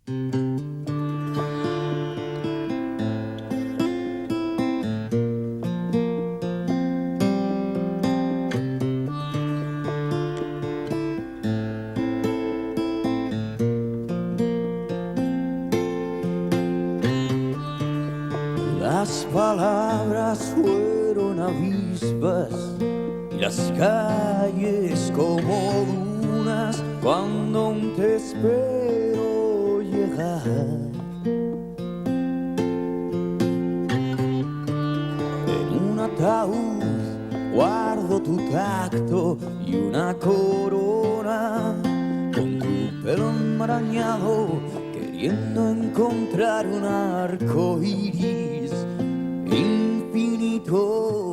Las palabras fueron avispas y las calles como dunas cuando aún te espero llegar. En un ataúd guardo tu tacto y una corona con tu pelo enmarañado, queriendo encontrar un arco iris infinito.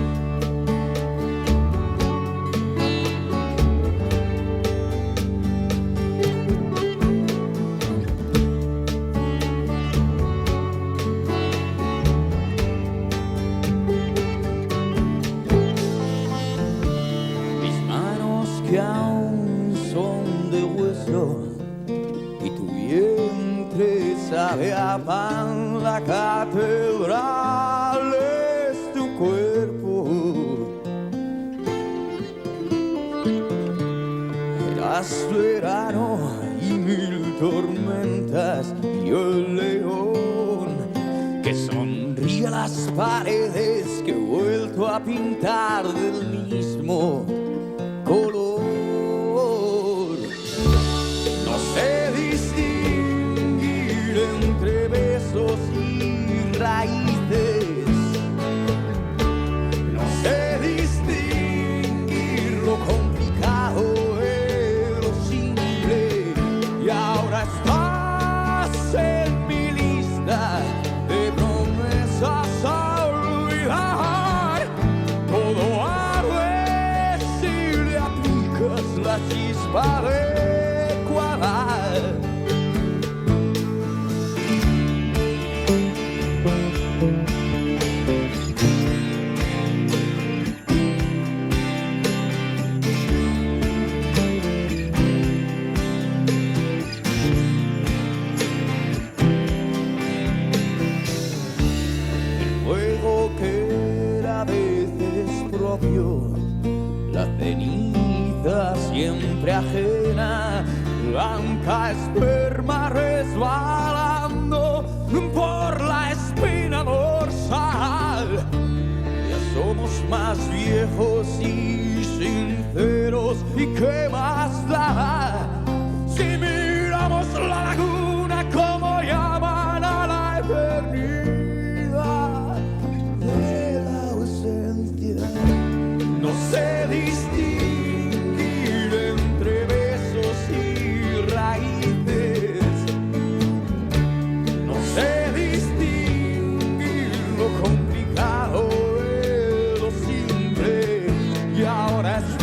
Mis manos que aún son de hueso y tu vientre sabe a pan, la catedral es tu cuerpo. Eras verano y mil tormentas, y yo el león que sonríe a las paredes que he vuelto a pintar del mismo color. No sé distinguir entre besos y raíces, no sé distinguir lo complicado de lo simple, y ahora estás en mi lista de promesas a olvidar. Todo arde si le aplicas la chispa adecuada. Fuego que era a veces propio, la ceniza siempre ajena, blanca esperma resbalando por la espina dorsal. Ya somos más viejos y sinceros, ¿y qué más da si miramos la laguna como llaman a la eternidad de la ausencia? No sé distinguir entre besos y raíces, no sé distinguir lo complicado de lo simple, y ahora es